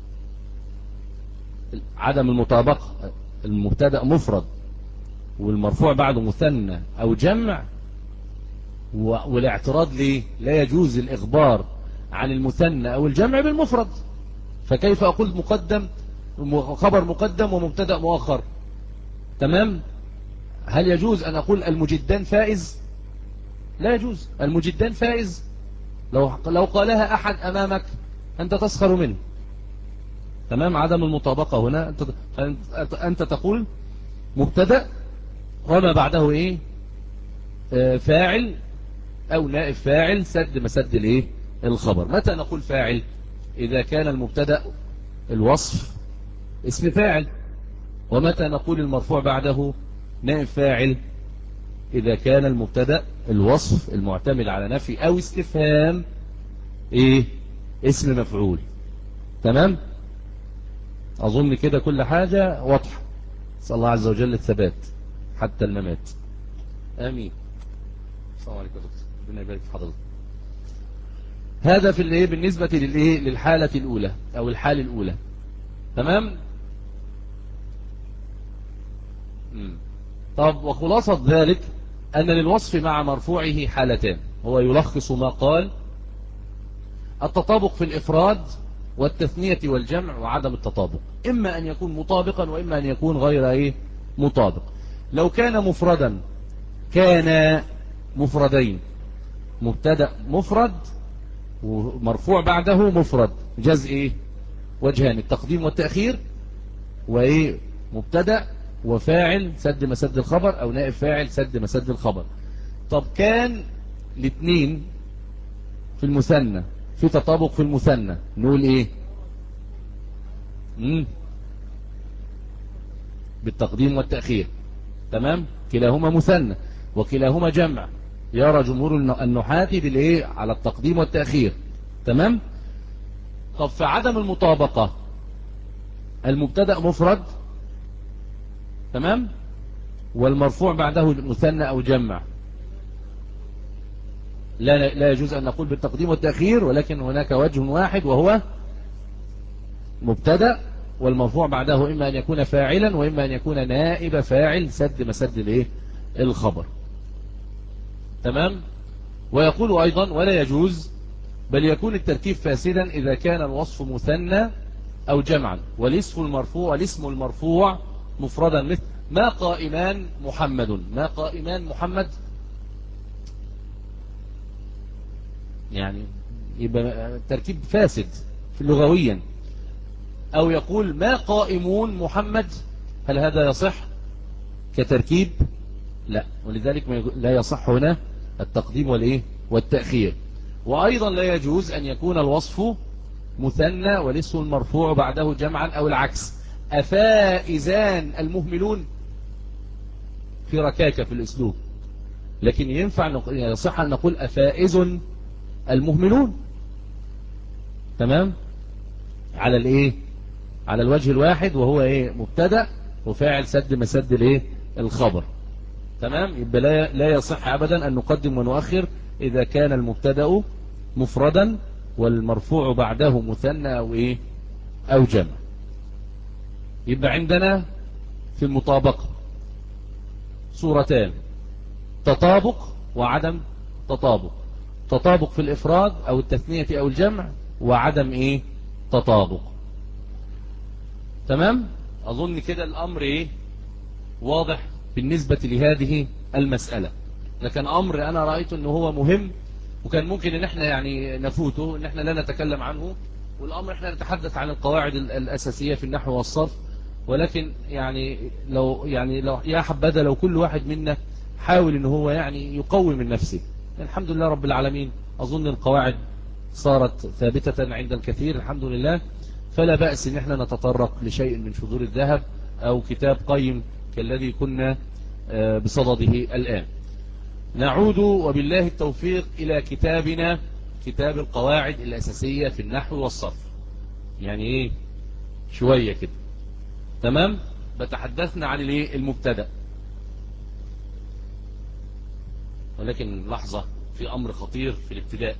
عدم المطابقة، المبتدأ مفرد والمرفوع بعده مثنى أو جمع، والاعتراض ليه؟ لا يجوز الإخبار عن المثنى أو الجمع بالمفرد. فكيف أقول مقدم خبر مقدم ومبتدأ مؤخر؟ تمام. هل يجوز أن أقول المجدان فائز؟ لا يجوز. المجدان فائز لو لو قالها أحد أمامك أنت تسخر منه. تمام. عدم المطابقة هنا. أنت, أنت تقول مبتدأ وما بعده إيه؟ آه فاعل أو نائب فاعل سد مسد الإيه؟ الخبر. متى نقول فاعل؟ إذا كان المبتدأ الوصف اسم فاعل. ومتى نقول المرفوع بعده نائب فاعل؟ إذا كان المبتدأ الوصف المعتمد على نفي أو استفهام إيه؟ اسم مفعول. تمام. أظن كده كل حاجة واضحة. نسأل الله عز وجل الثبات حتى الممات. آمين. السلام عليكم يا دكتور، ربنا يبارك في حضرتك. هذا في الايه بالنسبة للايه للحالة الأولى أو الحال الأولى. تمام. مم. طب وخلاصة ذلك أن للوصف مع مرفوعه حالتان. هو يلخص ما قال: التطابق في الإفراد والتثنية والجمع وعدم التطابق، إما أن يكون مطابقا وإما أن يكون غير إيه مطابق. لو كان مفردا كان مفردين، مبتدأ مفرد ومرفوع بعده مفرد، جاز إيه وجهان: التقديم والتأخير، وإيه مبتدأ وفاعل سد مسد الخبر أو نائب فاعل سد مسد الخبر. طب كان الاثنين في المثنى، في تطابق في المثنى، نقول ايه؟ مم. بالتقديم والتأخير. تمام. كلاهما مثنى وكلاهما جمع، يرى جمهور النحاة بالايه على التقديم والتأخير. تمام. طب في عدم المطابقة، المبتدأ مفرد، تمام، والمرفوع بعده مثنى او جمع، لا لا يجوز أن نقول بالتقديم والتأخير، ولكن هناك وجه واحد وهو مبتدأ والمرفوع بعده إما أن يكون فاعلا وإما أن يكون نائب فاعل سد مسد الايه الخبر. تمام. ويقول أيضا: ولا يجوز بل يكون التركيب فاسدا إذا كان الوصف مثنى أو جمعا والاسم المرفوع الاسم المرفوع مفردا، مثل ما قائمان محمد. ما قائمان محمد، يعني يبقى تركيب فاسد في لغويا. أو يقول ما قائمون محمد، هل هذا يصح كتركيب؟ لا. ولذلك لا يصح هنا التقديم والإيه والتأخير. وأيضا لا يجوز أن يكون الوصف مثنى والاسم المرفوع بعده جمعا أو العكس. أفائزان المهملون، في ركاكة في الأسلوب، لكن ينفع يصح أن نقول أفائز المهملون. تمام. على الايه على الوجه الواحد وهو ايه مبتدأ وفاعل سد مسد الايه الخبر. تمام. يبقى لا لا يصح ابدا ان نقدم ونؤخر اذا كان المبتدأ مفردا والمرفوع بعده مثنى او ايه او جمع. يبقى عندنا في المطابقة صورتان: تطابق وعدم تطابق. تطابق في الإفراد أو التثنية أو الجمع، وعدم إيه؟ تطابق. تمام؟ أظن كده الأمر إيه؟ واضح بالنسبة لهذه المسألة. لكن أمر أنا رأيت أنه هو مهم، وكان ممكن أن احنا يعني نفوته، أن احنا لا نتكلم عنه، والأمر احنا نتحدث عن القواعد الأساسية في النحو والصرف. ولكن يعني لو يعني لو يا حبذا لو كل واحد منا حاول ان هو يعني يقوي من نفسه. الحمد لله رب العالمين، أظن القواعد صارت ثابتة عند الكثير الحمد لله، فلا بأس ان احنا نتطرق لشيء من شذور الذهب أو كتاب قيم كالذي كنا بصدده الآن. نعود وبالله التوفيق إلى كتابنا، كتاب القواعد الأساسية في النحو والصرف. يعني ايه شوية كده. تمام؟ بتحدثنا عن الايه المبتدأ. ولكن لحظة، في أمر خطير في الابتداء.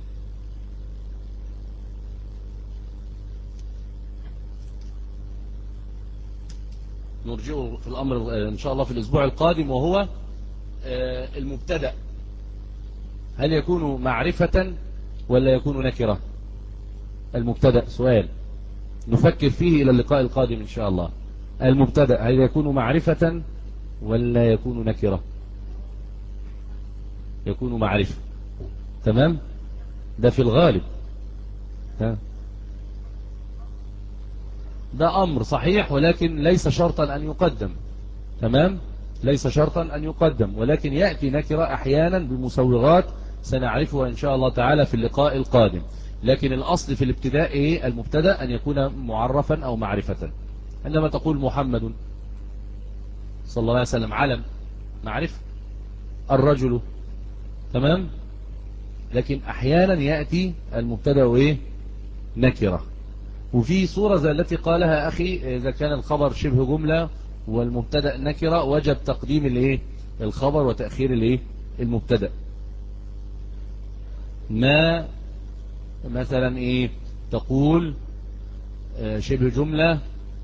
نرجعه في الأمر إن شاء الله في الأسبوع القادم، وهو المبتدأ هل يكون معرفة ولا يكون نكرة؟ المبتدأ سؤال نفكر فيه إلى اللقاء القادم إن شاء الله. المبتدأ هل يكون معرفة ولا يكون نكرة؟ يكون معرفة. تمام؟ ده في الغالب. ده أمر صحيح، ولكن ليس شرطا أن يقدم. تمام؟ ليس شرطا أن يقدم، ولكن يأتي نكرة أحيانا بمسوغات سنعرفها إن شاء الله تعالى في اللقاء القادم. لكن الأصل في الابتداء إيه؟ المبتدأ أن يكون معرفا أو معرفة. عندما تقول محمد صلى الله عليه وسلم علم، معرفة. الرجل، تمام؟ لكن أحيانا يأتي المبتدأ إيه؟ نكرة. وفي صورة زي التي قالها أخي، إذا كان الخبر شبه جملة والمبتدأ نكرة وجب تقديم الايه الخبر وتأخير الايه المبتدأ. ما مثلا ايه تقول شبه جملة: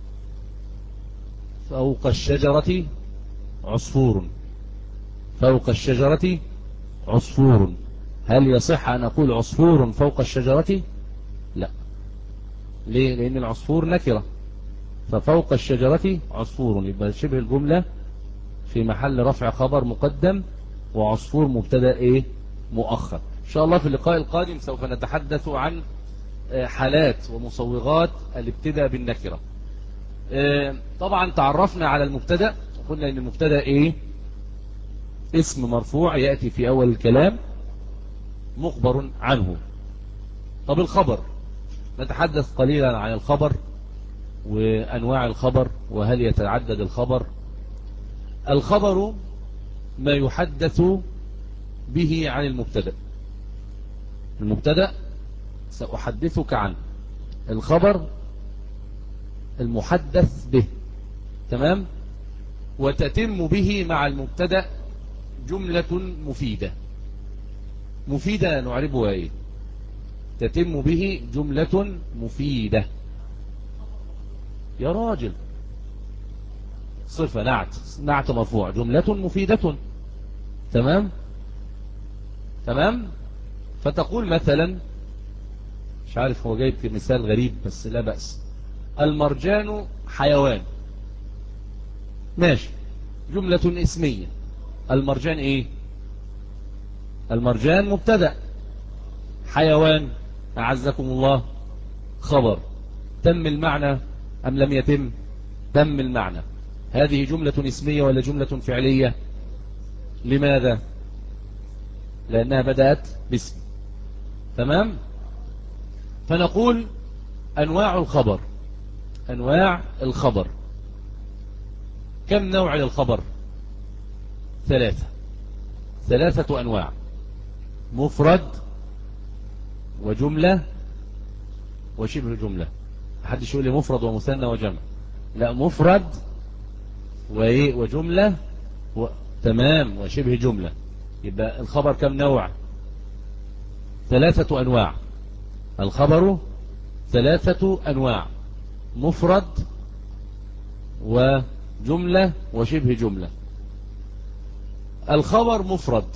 فوق الشجرة عصفور. فوق الشجرة عصفور، هل يصح أن أقول عصفور فوق الشجرة؟ لا. ليه؟ لأن العصفور نكرة، ففوق الشجرة عصفور يبقى شبه الجملة في محل رفع خبر مقدم، وعصفور مبتدا ايه مؤخر. ان شاء الله في اللقاء القادم سوف نتحدث عن حالات ومصوغات الابتداء بالنكرة. طبعا تعرفنا على المبتدا، قلنا ان المبتدا ايه اسم مرفوع يأتي في اول الكلام مخبر عنه. طب الخبر، نتحدث قليلا عن الخبر وأنواع الخبر وهل يتعدد الخبر. الخبر ما يحدث به عن المبتدأ. المبتدأ سأحدثك عنه، الخبر المحدث به. تمام؟ وتتم به مع المبتدأ جملة مفيدة. مفيدة نعربها ايه؟ تتم به جملة مفيدة. يا راجل، صفة نعت نعت مرفوع جملة مفيدة. تمام تمام. فتقول مثلا، مش عارف هو جايب في مثال غريب بس لا بأس، المرجان حيوان. ماشي، جملة اسمية. المرجان ايه؟ المرجان مبتدأ، حيوان أعزكم الله خبر. تم المعنى أم لم يتم؟ تم المعنى. هذه جملة اسمية ولا جملة فعلية؟ لماذا؟ لأنها بدأت باسم. تمام. فنقول أنواع الخبر. أنواع الخبر كم نوع للخبر؟ ثلاثة. ثلاثة أنواع: مفرد وجملة وشبه جملة. محدش يقول لي مفرد ومثنى وجمع، لا، مفرد وإيه وجملة و... تمام وشبه جملة. يبقى الخبر كم نوع؟ ثلاثة أنواع. الخبر ثلاثة أنواع: مفرد وجملة وشبه جملة. الخبر مفرد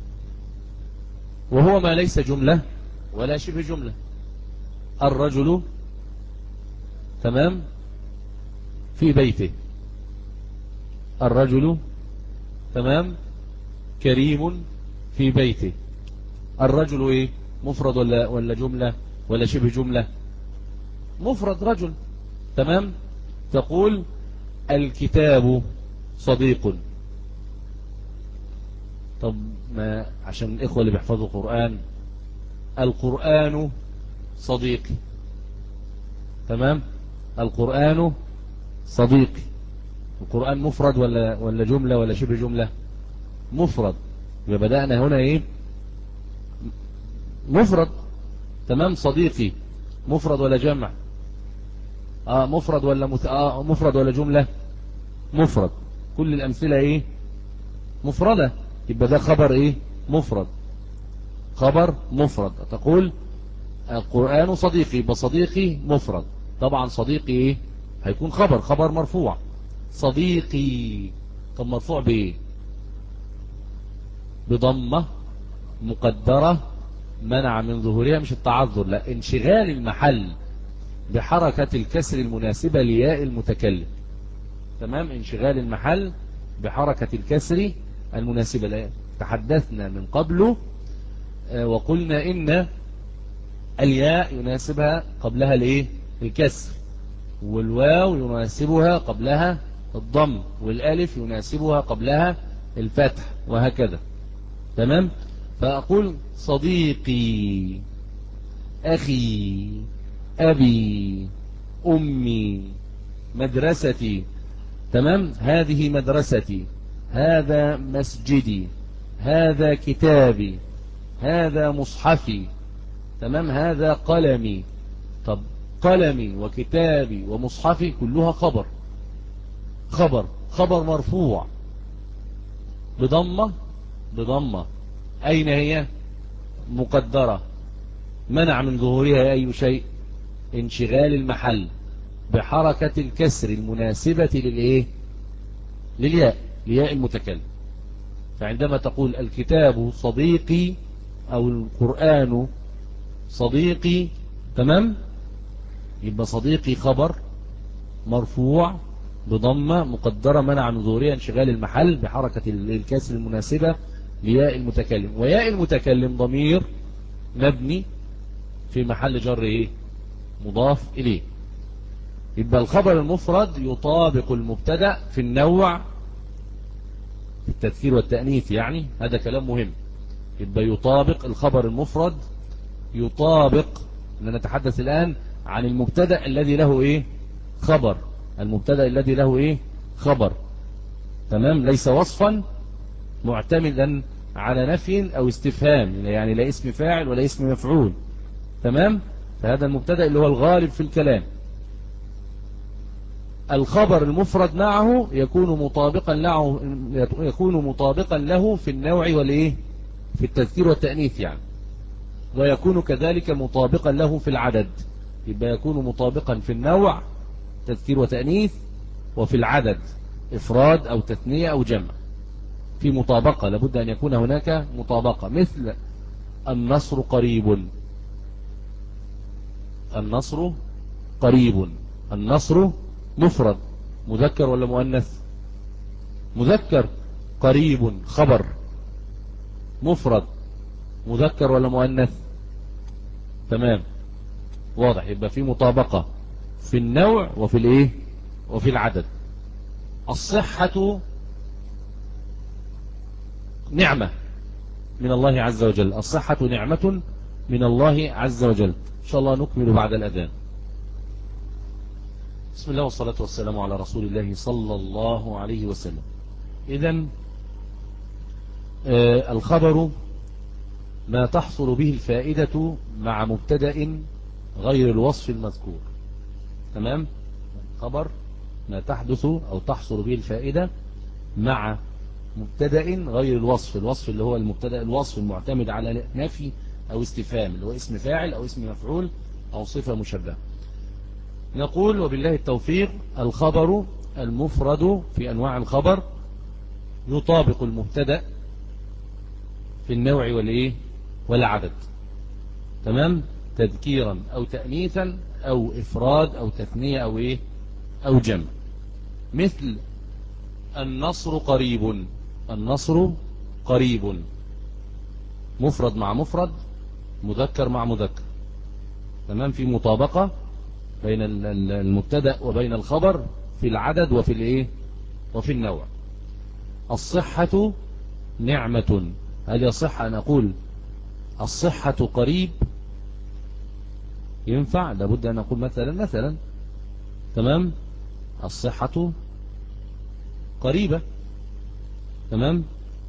وهو ما ليس جملة ولا شبه جملة. الرجل تمام في بيته، الرجل تمام كريم في بيته. الرجل ايه؟ مفرد ولا ولا جملة ولا شبه جملة؟ مفرد رجل. تمام. تقول الكتاب صديق. طب ما عشان الإخوة اللي بيحفظوا القرآن، القرآن صديقي. تمام. القرآن صديقي. القرآن مفرد ولا ولا جملة ولا شبه جملة؟ مفرد. يبقى بدأنا هنا ايه؟ مفرد. تمام. صديقي مفرد ولا جمع؟ اه مفرد ولا مت... آه مفرد ولا جملة؟ مفرد. كل الأمثلة ايه؟ مفردة. يبقى ده خبر ايه؟ مفرد. خبر مفرد. تقول القرآن صديقي، يبقى صديقي مفرد. طبعا صديقي ايه؟ هيكون خبر، خبر مرفوع. صديقي. طب مرفوع بايه؟ بضمة مقدرة منع من ظهورها، مش التعذر، لا، انشغال المحل بحركة الكسر المناسبة لياء المتكلم. تمام. انشغال المحل بحركة الكسر المناسبة لياء. تحدثنا من قبل وقلنا إن الياء يناسبها قبلها الايه؟ الكسر، والواو يناسبها قبلها الضم، والالف يناسبها قبلها الفتح، وهكذا. تمام. فأقول صديقي، أخي، أبي، أمي، مدرستي. تمام. هذه مدرستي، هذا مسجدي، هذا كتابي، هذا مصحفي. تمام. هذا قلمي. طب قلمي وكتابي ومصحفي كلها خبر، خبر خبر مرفوع بضمة، بضمة أين هي؟ مقدرة منع من ظهورها أي شيء؟ انشغال المحل بحركة الكسر المناسبة للإيه؟ للياء، لياء المتكلم. فعندما تقول الكتاب صديقي أو القرآن صديقي، تمام، يبقى صديقي خبر مرفوع بضمة مقدرة منع من ظهورها انشغال المحل بحركة الكسر المناسبة لياء المتكلم. وياء المتكلم ضمير مبني في محل جر ايه؟ مضاف اليه. يبقى الخبر المفرد يطابق المبتدا في النوع، في التذكير والتأنيث، يعني هذا كلام مهم. يبقى يطابق الخبر المفرد، يطابق، نتحدث الآن عن المبتدا الذي له ايه؟ خبر. المبتدا الذي له ايه؟ خبر. تمام. ليس وصفا معتمدا على نفي او استفهام، يعني لا اسم فاعل ولا اسم مفعول. تمام. فهذا المبتدا اللي هو الغالب في الكلام. الخبر المفرد معه يكون مطابقا له، يكون مطابقا له في النوع والايه؟ في التذكير والتأنيث يعني. ويكون كذلك مطابقا له في العدد. يبقى يكون مطابقا في النوع تذكير وتأنيث، وفي العدد إفراد أو تثنية أو جمع. في مطابقة، لابد أن يكون هناك مطابقة. مثل النصر قريب، النصر قريب. النصر مفرد، مذكر ولا مؤنث؟ مذكر. قريب خبر، مفرد، مذكر ولا مؤنث؟ تمام، واضح. يبقى في مطابقة في النوع وفي الايه؟ وفي العدد. الصحة نعمة من الله عز وجل. الصحة نعمة من الله عز وجل. إن شاء الله نكمل بعد الأذان. بسم الله والصلاة والسلام على رسول الله صلى الله عليه وسلم. إذن آه الخبر ما تحصل به الفائدة مع مبتدأ غير الوصف المذكور. تمام. خبر ما تحدث أو تحصل به الفائدة مع مبتدأ غير الوصف. الوصف اللي هو المبتدأ الوصف المعتمد على نفي أو استفهام، اللي هو اسم فاعل أو اسم مفعول أو صفة مشبهة. نقول وبالله التوفيق: الخبر المفرد في أنواع الخبر يطابق المبتدأ في النوع والإيه والعدد. تمام، تذكيرا أو تأنيثا أو إفراد أو تثنية أو إيه أو جمع. مثل النصر قريب، النصر قريب مفرد مع مفرد، مذكر مع مذكر. تمام، في مطابقة بين المبتدأ وبين الخبر في العدد وفي الايه وفي النوع. الصحة نعمة، هل يصح أن أقول الصحة قريب؟ ينفع، لابد أن أقول مثلا مثلا تمام الصحة قريبة. تمام،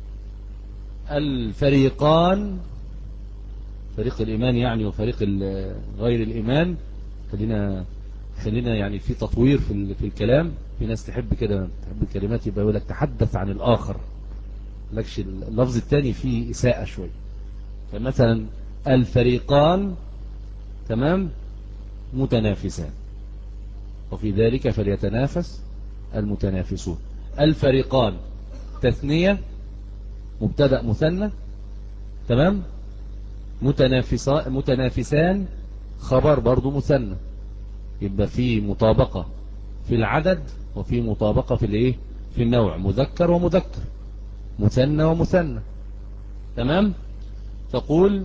الفريقان، فريق الإيمان يعني وفريق غير الإيمان، خلينا خلينا يعني في تطوير في في الكلام. في ناس تحب كده، تحب الكلمات يبقى يقول لك تحدث عن الآخر، لكش اللفظ الثاني فيه إساءة شوي. فمثلا الفريقان تمام متنافسان، وفي ذلك فليتنافس المتنافسون. الفريقان تثنية مبتدأ مثنى، تمام، متنافسان متنافسان خبر برضو مثنى، يبقى في مطابقة في العدد وفي مطابقة في الايه في النوع، مذكر ومذكر، مثنى ومثنى. تمام، تقول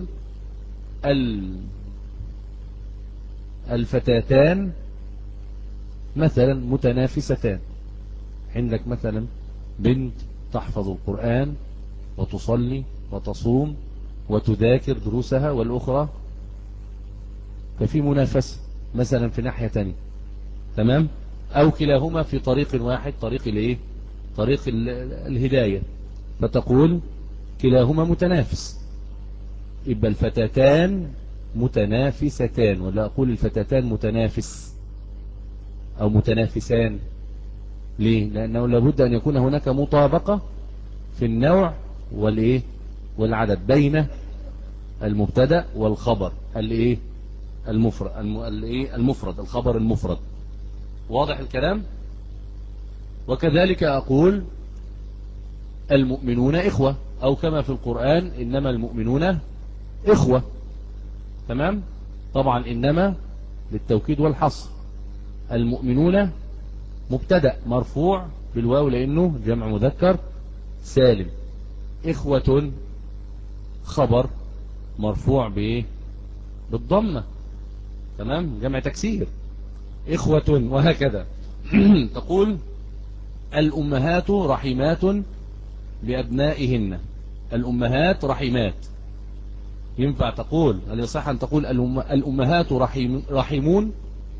الفتاتان مثلا متنافستان. عندك مثلا بنت تحفظ القرآن وتصلي وتصوم وتذاكر دروسها، والأخرى ففي منافسة مثلا في ناحية تانية. تمام، أو كلاهما في طريق واحد، طريق الايه طريق الهداية، فتقول كلاهما متنافس. يبقى الفتاتان متنافستان، ولا أقول الفتاتان متنافس أو متنافسان؟ ليه؟ لأنه لابد أن يكون هناك مطابقة في النوع والإيه والعدد بين المبتدأ والخبر الإيه المفرد الإيه المفرد الخبر المفرد. واضح الكلام؟ وكذلك أقول المؤمنون إخوة، أو كما في القرآن إنما المؤمنون إخوة. تمام، طبعا إنما للتوكيد والحصر. المؤمنون مبتدأ مرفوع بالواو لأنه جمع مذكر سالم. إخوة خبر مرفوع بإيه بالضمة. تمام، جمع تكسير إخوة، وهكذا. تقول الأمهات رحمات بأبنائهن، الأمهات رحمات. ينفع تقول، هل يصح أن تقول الأمهات رحيم رحيمون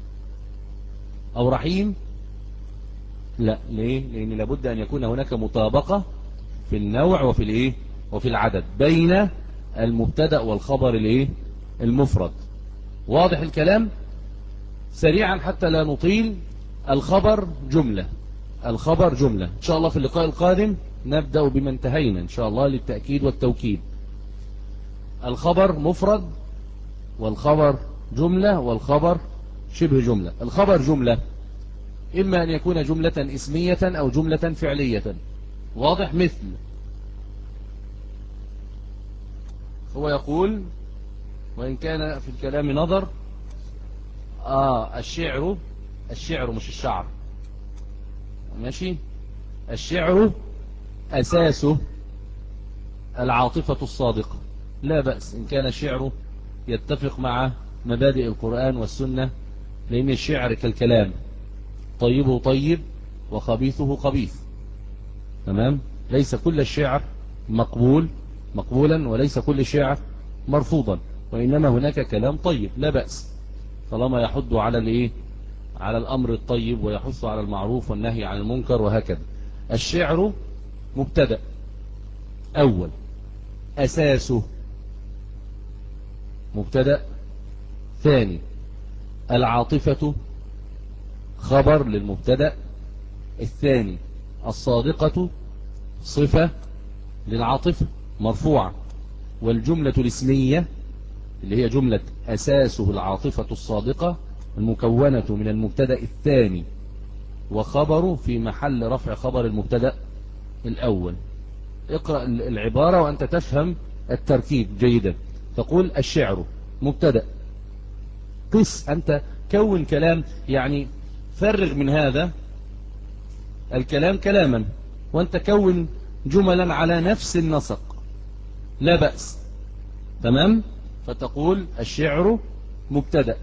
أو رحيم؟ لا. ليه؟ لأن لابد أن يكون هناك مطابقة في النوع وفي الايه وفي العدد بين المبتدأ والخبر الايه المفرد. واضح الكلام؟ سريعا حتى لا نطيل. الخبر جملة، الخبر جملة. إن شاء الله في اللقاء القادم نبدأ بما انتهينا إن شاء الله للتأكيد والتوكيد. الخبر مفرد، والخبر جملة، والخبر شبه جملة. الخبر جملة إما أن يكون جملة اسمية أو جملة فعلية. واضح؟ مثل هو يقول، وإن كان في الكلام نظر، آه الشعر الشعر مش الشعر، ماشي. الشعر أساسه العاطفة الصادقة، لا بأس إن كان الشعر يتفق مع مبادئ القرآن والسنة، لأن الشعر كالكلام، طيبه طيب وخبيثه خبيث. تمام، ليس كل الشعر مقبول مقبولا، وليس كل الشعر مرفوضا، وإنما هناك كلام طيب لا بأس، طالما يحض على الايه على الأمر الطيب ويحث على المعروف والنهي عن المنكر وهكذا. الشعر مبتدأ أول، أساسه مبتدأ ثاني، العاطفة خبر للمبتدأ الثاني، الصادقة صفة للعاطفة مرفوعة، والجملة الاسمية اللي هي جملة أساسه العاطفة الصادقة المكونة من المبتدأ الثاني وخبره في محل رفع خبر المبتدأ الأول. اقرأ العبارة وأنت تفهم التركيب جيدا. تقول الشعر مبتدأ، قس أنت كون كلام، يعني فرغ من هذا الكلام كلاما وأنت كون جملا على نفس النسق لا بأس. تمام؟ فتقول الشعر مبتدأ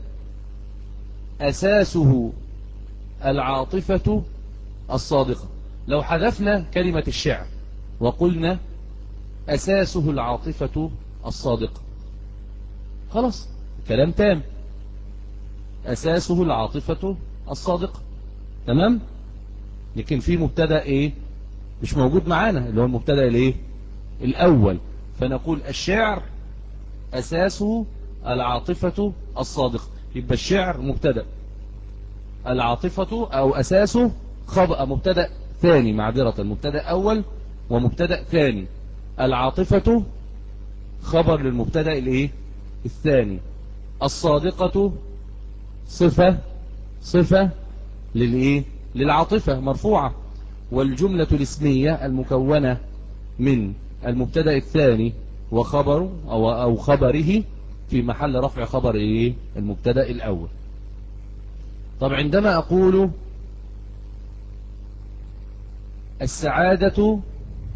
أساسه العاطفة الصادقة. لو حذفنا كلمة الشعر وقلنا أساسه العاطفة الصادقة خلاص كلام تام، أساسه العاطفة الصادقة. تمام؟ لكن في مبتدأ إيه مش موجود معانا اللي هو المبتدأ الإيه الأول، فنقول الشعر أساسه العاطفة الصادقة. يبقى الشعر مبتدأ، العاطفة أو أساسه خبأ مبتدأ ثاني، معذرة مبتدأ أول ومبتدأ ثاني. العاطفة خبر للمبتدأ الإيه الثاني. الصادقة صفة صفة للإيه للعاطفة مرفوعة. والجملة الاسمية المكونة من المبتدأ الثاني وخبره أو, أو خبره في محل رفع خبر إيه المبتدأ الأول. طب عندما أقول السعادة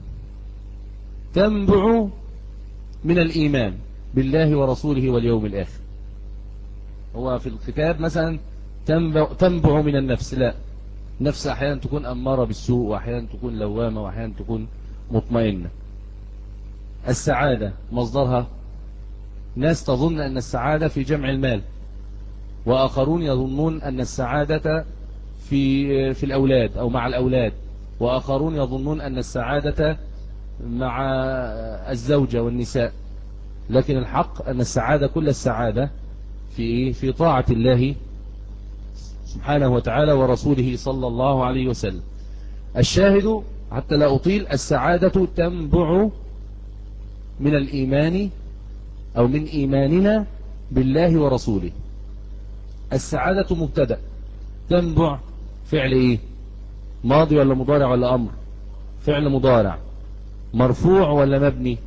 تنبع من الإيمان بالله ورسوله واليوم الآخر، هو في الكتاب مثلا تنبع, تنبع من النفس، لا، نفس أحيانا تكون أمارة بالسوء وأحيانا تكون لوامة وأحيانا تكون مطمئنة. السعادة مصدرها ناس تظن أن السعادة في جمع المال، وآخرون يظنون أن السعادة في في الأولاد أو مع الأولاد، وآخرون يظنون أن السعادة مع الزوجة والنساء. لكن الحق أن السعادة كل السعادة في في طاعة الله سبحانه وتعالى ورسوله صلى الله عليه وسلم. الشاهد حتى لا أطيل، السعادة تنبع من الإيمان أو من إيماننا بالله ورسوله. السعادة مبتدأ، تنبع فعل إيه ماضي ولا مضارع ولا أمر؟ فعل مضارع. مرفوع ولا مبني؟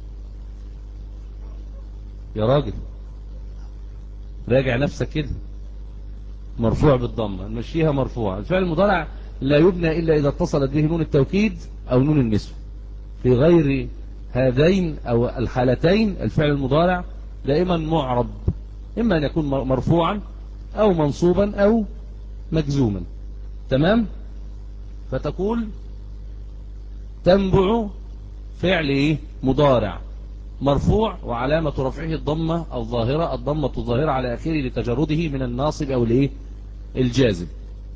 يا راجل راجع نفسك كده. مرفوع بالضمة، نمشيها مرفوع. الفعل المضارع لا يبنى إلا إذا اتصلت به نون التوكيد أو نون النسوة. في غير هذين أو الحالتين الفعل المضارع دائما معرب، إما أن يكون مرفوعا أو منصوبا أو مجزوما. تمام؟ فتقول تنبع فعل إيه مضارع مرفوع وعلامة رفعه الضمة الظاهرة، الضمة الظاهرة على آخره لتجرده من الناصب أو الإيه الجازم.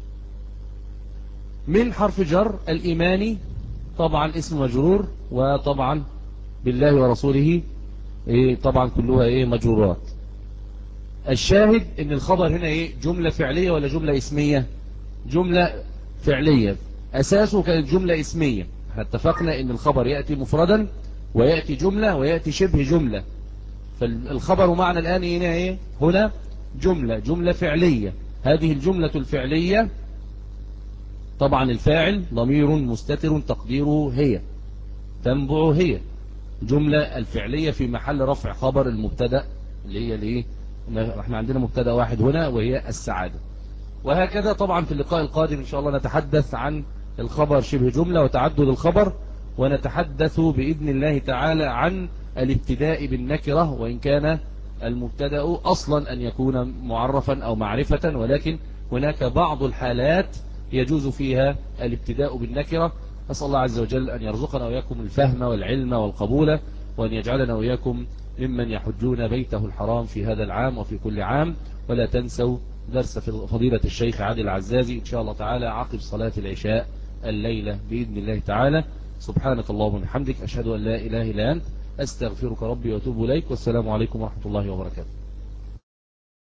من حرف جر الإيماني طبعا اسم مجرور، وطبعا بالله ورسوله إيه طبعا كلها إيه مجرورات. الشاهد ان الخبر هنا ايه جملة فعلية ولا جملة اسمية؟ جملة فعلية، اساسه كانت جملة اسمية. اتفقنا ان الخبر يأتي مفردا ويأتي جملة ويأتي شبه جملة، فالخبر معنا الآن هنا ايه هنا جملة جملة فعلية. هذه الجملة الفعلية طبعا الفاعل ضمير مستتر تقديره هي، تنبع هي. جملة الفعلية في محل رفع خبر المبتدأ اللي هي الايه احنا عندنا مبتدأ واحد هنا وهي السعادة. وهكذا طبعا في اللقاء القادم ان شاء الله نتحدث عن الخبر شبه جملة وتعدد الخبر، ونتحدث بإذن الله تعالى عن الابتداء بالنكرة، وإن كان المبتدأ أصلا أن يكون معرفا أو معرفة، ولكن هناك بعض الحالات يجوز فيها الابتداء بالنكرة. أسأل الله عز وجل أن يرزقنا وإياكم الفهم والعلم والقبول، وأن يجعلنا وإياكم ممن يحجون بيته الحرام في هذا العام وفي كل عام. ولا تنسوا درس فضيلة الشيخ عادل العزازي إن شاء الله تعالى عقب صلاة العشاء الليلة بإذن الله تعالى. سبحانك اللهم وبحمدك، أشهد أن لا إله إلا أنت، أستغفرك ربي وأتوب إليك، والسلام عليكم ورحمة الله وبركاته.